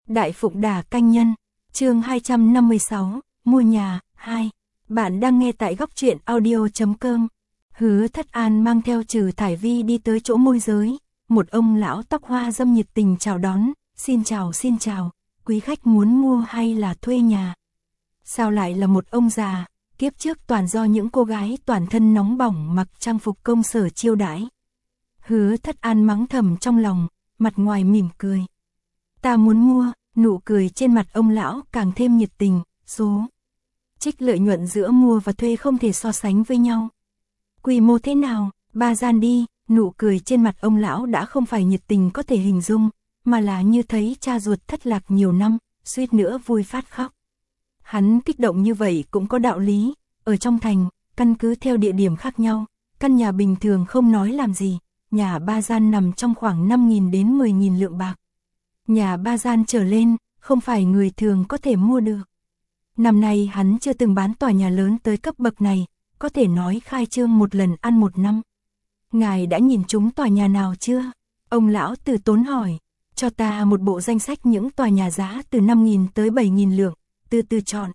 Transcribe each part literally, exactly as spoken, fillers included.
Đại Phụng Đả Canh Nhân, chương hai trăm năm mươi sáu, mua nhà, hai. Bạn đang nghe tại góc truyện audio chấm com. Hứa Thất An mang theo Trừ Thải Vi đi tới chỗ môi giới, một ông lão tóc hoa râm nhiệt tình chào đón, xin chào xin chào, quý khách muốn mua hay là thuê nhà? Sao lại là một ông già, kiếp trước toàn do những cô gái toàn thân nóng bỏng mặc trang phục công sở chiêu đãi. Hứa Thất An mắng thầm trong lòng, mặt ngoài mỉm cười. Ta muốn mua, nụ cười trên mặt ông lão càng thêm nhiệt tình, số trích lợi nhuận giữa mua và thuê không thể so sánh với nhau. Quy mô thế nào, ba gian đi, nụ cười trên mặt ông lão đã không phải nhiệt tình có thể hình dung, mà là như thấy cha ruột thất lạc nhiều năm, suýt nữa vui phát khóc. Hắn kích động như vậy cũng có đạo lý, ở trong thành, căn cứ theo địa điểm khác nhau, căn nhà bình thường không nói làm gì, nhà ba gian nằm trong khoảng năm nghìn đến mười nghìn lượng bạc. Nhà ba gian trở lên, không phải người thường có thể mua được. Năm nay hắn chưa từng bán tòa nhà lớn tới cấp bậc này, có thể nói khai trương một lần ăn một năm. Ngài đã nhìn trúng tòa nhà nào chưa? Ông lão từ tốn hỏi, cho ta một bộ danh sách những tòa nhà giá từ năm nghìn tới bảy nghìn lượng, từ từ chọn.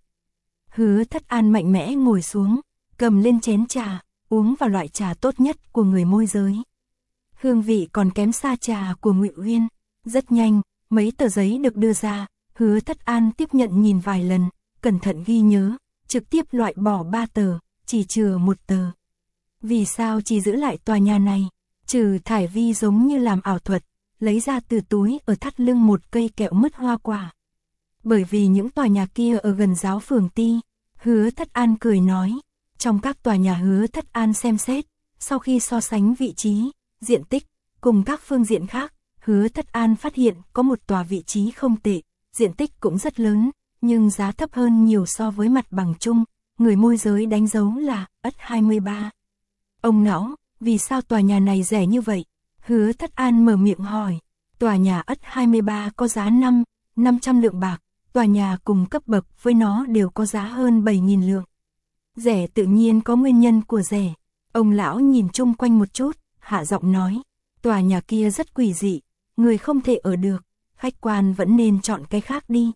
Hứa Thất An mạnh mẽ ngồi xuống, cầm lên chén trà, uống vào loại trà tốt nhất của người môi giới. Hương vị còn kém xa trà của Ngụy Uyên. Rất nhanh, mấy tờ giấy được đưa ra, Hứa Thất An tiếp nhận nhìn vài lần, cẩn thận ghi nhớ, trực tiếp loại bỏ ba tờ, chỉ chừa một tờ. Vì sao chỉ giữ lại tòa nhà này? Trừ Thải Vi giống như làm ảo thuật, lấy ra từ túi ở thắt lưng một cây kẹo mứt hoa quả. Bởi vì những tòa nhà kia ở gần giáo phường Ti, Hứa Thất An cười nói, trong các tòa nhà Hứa Thất An xem xét, sau khi so sánh vị trí, diện tích, cùng các phương diện khác, Hứa Thất An phát hiện có một tòa vị trí không tệ, diện tích cũng rất lớn, nhưng giá thấp hơn nhiều so với mặt bằng chung, người môi giới đánh dấu là ất hai mươi ba. Ông não, vì sao tòa nhà này rẻ như vậy? Hứa Thất An mở miệng hỏi, tòa nhà ất hai mươi ba có giá năm, năm trăm lượng bạc, tòa nhà cùng cấp bậc với nó đều có giá hơn bảy nghìn lượng. Rẻ tự nhiên có nguyên nhân của rẻ. Ông lão nhìn chung quanh một chút, hạ giọng nói, tòa nhà kia rất quỷ dị, người không thể ở được, khách quan vẫn nên chọn cái khác đi.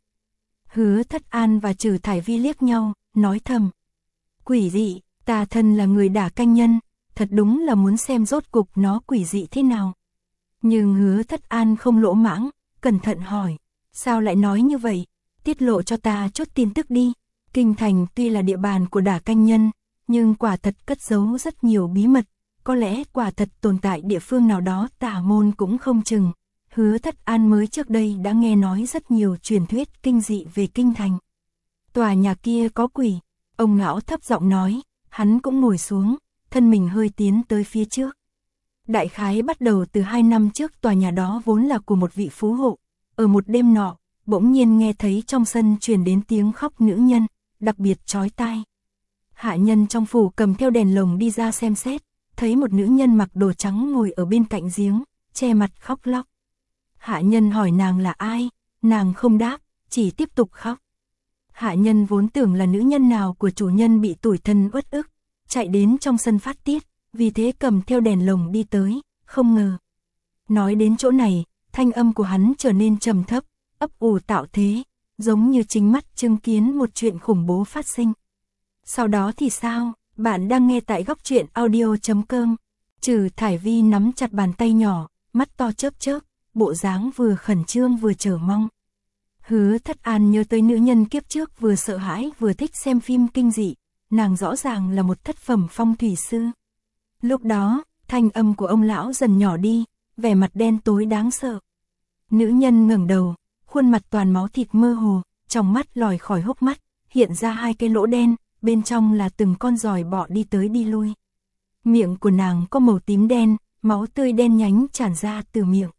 Hứa Thất An và Trừ Thải Vi liếc nhau, nói thầm, quỷ dị, ta thân là người Đả Canh Nhân, thật đúng là muốn xem rốt cục nó quỷ dị thế nào. Nhưng Hứa Thất An không lỗ mãng, cẩn thận hỏi, sao lại nói như vậy, tiết lộ cho ta chút tin tức đi. Kinh thành tuy là địa bàn của Đả Canh Nhân, nhưng quả thật cất giấu rất nhiều bí mật, có lẽ quả thật tồn tại địa phương nào đó tà môn cũng không chừng. Hứa Thất An mới trước đây đã nghe nói rất nhiều truyền thuyết kinh dị về kinh thành. Tòa nhà kia có quỷ, ông lão thấp giọng nói, hắn cũng ngồi xuống, thân mình hơi tiến tới phía trước. Đại khái bắt đầu từ hai năm trước, tòa nhà đó vốn là của một vị phú hộ. Ở một đêm nọ, bỗng nhiên nghe thấy trong sân truyền đến tiếng khóc nữ nhân, đặc biệt chói tai. Hạ nhân trong phủ cầm theo đèn lồng đi ra xem xét, thấy một nữ nhân mặc đồ trắng ngồi ở bên cạnh giếng, che mặt khóc lóc. Hạ nhân hỏi nàng là ai, nàng không đáp, chỉ tiếp tục khóc. Hạ nhân vốn tưởng là nữ nhân nào của chủ nhân bị tủi thân uất ức, chạy đến trong sân phát tiết, vì thế cầm theo đèn lồng đi tới, không ngờ. Nói đến chỗ này, thanh âm của hắn trở nên trầm thấp, ấp ủ tạo thế, giống như chính mắt chứng kiến một chuyện khủng bố phát sinh. Sau đó thì sao? Bạn đang nghe tại góc truyện audio chấm com. Trừ Thải Vi nắm chặt bàn tay nhỏ, mắt to chớp chớp, bộ dáng vừa khẩn trương vừa chờ mong. Hứa Thất An nhớ tới nữ nhân kiếp trước vừa sợ hãi vừa thích xem phim kinh dị, nàng rõ ràng là một thất phẩm phong thủy sư. Lúc đó, thanh âm của ông lão dần nhỏ đi, vẻ mặt đen tối đáng sợ. Nữ nhân ngẩng đầu, khuôn mặt toàn máu thịt mơ hồ, trong mắt lòi khỏi hốc mắt, hiện ra hai cái lỗ đen, bên trong là từng con giòi bọ đi tới đi lui. Miệng của nàng có màu tím đen, máu tươi đen nhánh tràn ra từ miệng.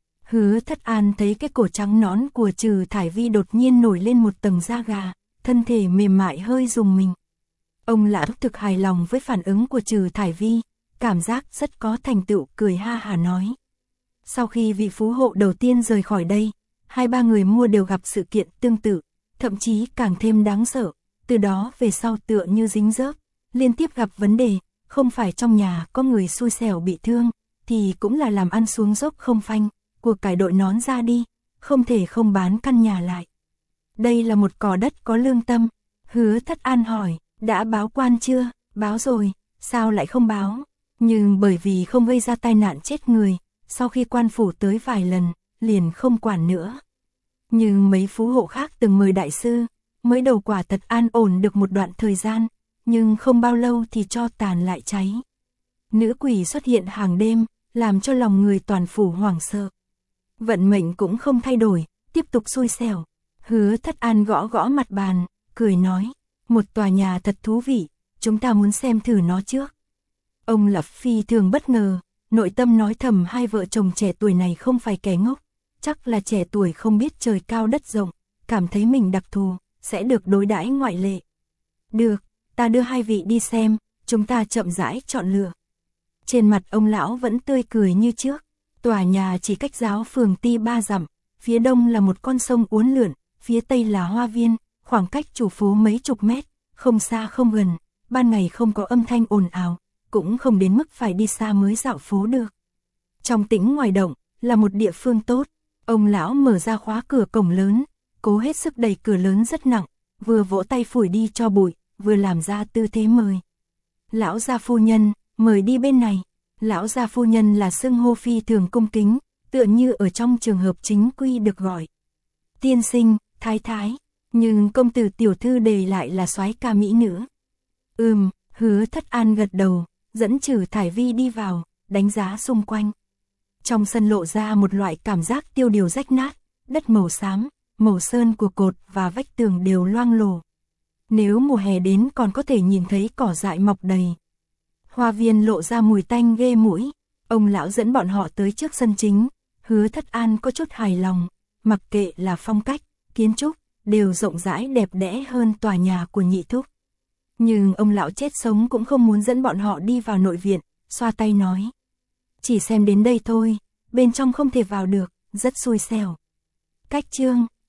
Hứa Thất An thấy cái cổ trắng nõn của Trừ Thải Vi đột nhiên nổi lên một tầng da gà, thân thể mềm mại hơi rùng mình. Ông lão thực hài lòng với phản ứng của Trừ Thải Vi, cảm giác rất có thành tựu, cười ha hà nói. Sau khi vị phú hộ đầu tiên rời khỏi đây, hai ba người mua đều gặp sự kiện tương tự, thậm chí càng thêm đáng sợ, từ đó về sau tựa như dính dớp, liên tiếp gặp vấn đề, không phải trong nhà có người xui xẻo bị thương, thì cũng là làm ăn xuống dốc không phanh, của cải đội nón ra đi, không thể không bán căn nhà lại. Đây là một cỏ đất có lương tâm. Hứa Thất An hỏi, đã báo quan chưa? Báo rồi, sao lại không báo? Nhưng bởi vì không gây ra tai nạn chết người, sau khi quan phủ tới vài lần, liền không quản nữa. Nhưng mấy phú hộ khác từng mời đại sư, mới đầu quả thật an ổn được một đoạn thời gian, nhưng không bao lâu thì tro tàn lại cháy. Nữ quỷ xuất hiện hàng đêm, làm cho lòng người toàn phủ hoảng sợ. Vận mệnh cũng không thay đổi, tiếp tục xui xẻo. Hứa Thất An gõ gõ mặt bàn, cười nói, một tòa nhà thật thú vị, chúng ta muốn xem thử nó trước. Ông Lập phi thường bất ngờ, nội tâm nói thầm hai vợ chồng trẻ tuổi này không phải kẻ ngốc, chắc là trẻ tuổi không biết trời cao đất rộng, cảm thấy mình đặc thù, sẽ được đối đãi ngoại lệ. Được, ta đưa hai vị đi xem, chúng ta chậm rãi chọn lựa. Trên mặt ông lão vẫn tươi cười như trước, tòa nhà chỉ cách giáo phường Ti ba dặm, phía đông là một con sông uốn lượn, phía tây là hoa viên, khoảng cách chủ phố mấy chục mét, không xa không gần, ban ngày không có âm thanh ồn ào, cũng không đến mức phải đi xa mới dạo phố được. Trong tĩnh ngoài động, là một địa phương tốt, ông lão mở ra khóa cửa cổng lớn, cố hết sức đẩy cửa lớn rất nặng, vừa vỗ tay phủi đi cho bụi, vừa làm ra tư thế mời. Lão gia phu nhân, mời đi bên này. Lão gia phu nhân là xưng hô phi thường cung kính, tựa như ở trong trường hợp chính quy được gọi. Tiên sinh, thái thái, nhưng công tử tiểu thư đề lại là soái ca mỹ nữ. Ừm, Hứa Thất An gật đầu, dẫn Trử Thải Vi đi vào, đánh giá xung quanh. Trong sân lộ ra một loại cảm giác tiêu điều rách nát, đất màu xám, màu sơn của cột và vách tường đều loang lổ. Nếu mùa hè đến còn có thể nhìn thấy cỏ dại mọc đầy. Hoa viên lộ ra mùi tanh ghê mũi, ông lão dẫn bọn họ tới trước sân chính, Hứa Thất An có chút hài lòng, mặc kệ là phong cách, kiến trúc, đều rộng rãi đẹp đẽ hơn tòa nhà của nhị thúc. Nhưng ông lão chết sống cũng không muốn dẫn bọn họ đi vào nội viện, xoa tay nói. Chỉ xem đến đây thôi, bên trong không thể vào được, rất xui xẻo. Cách chương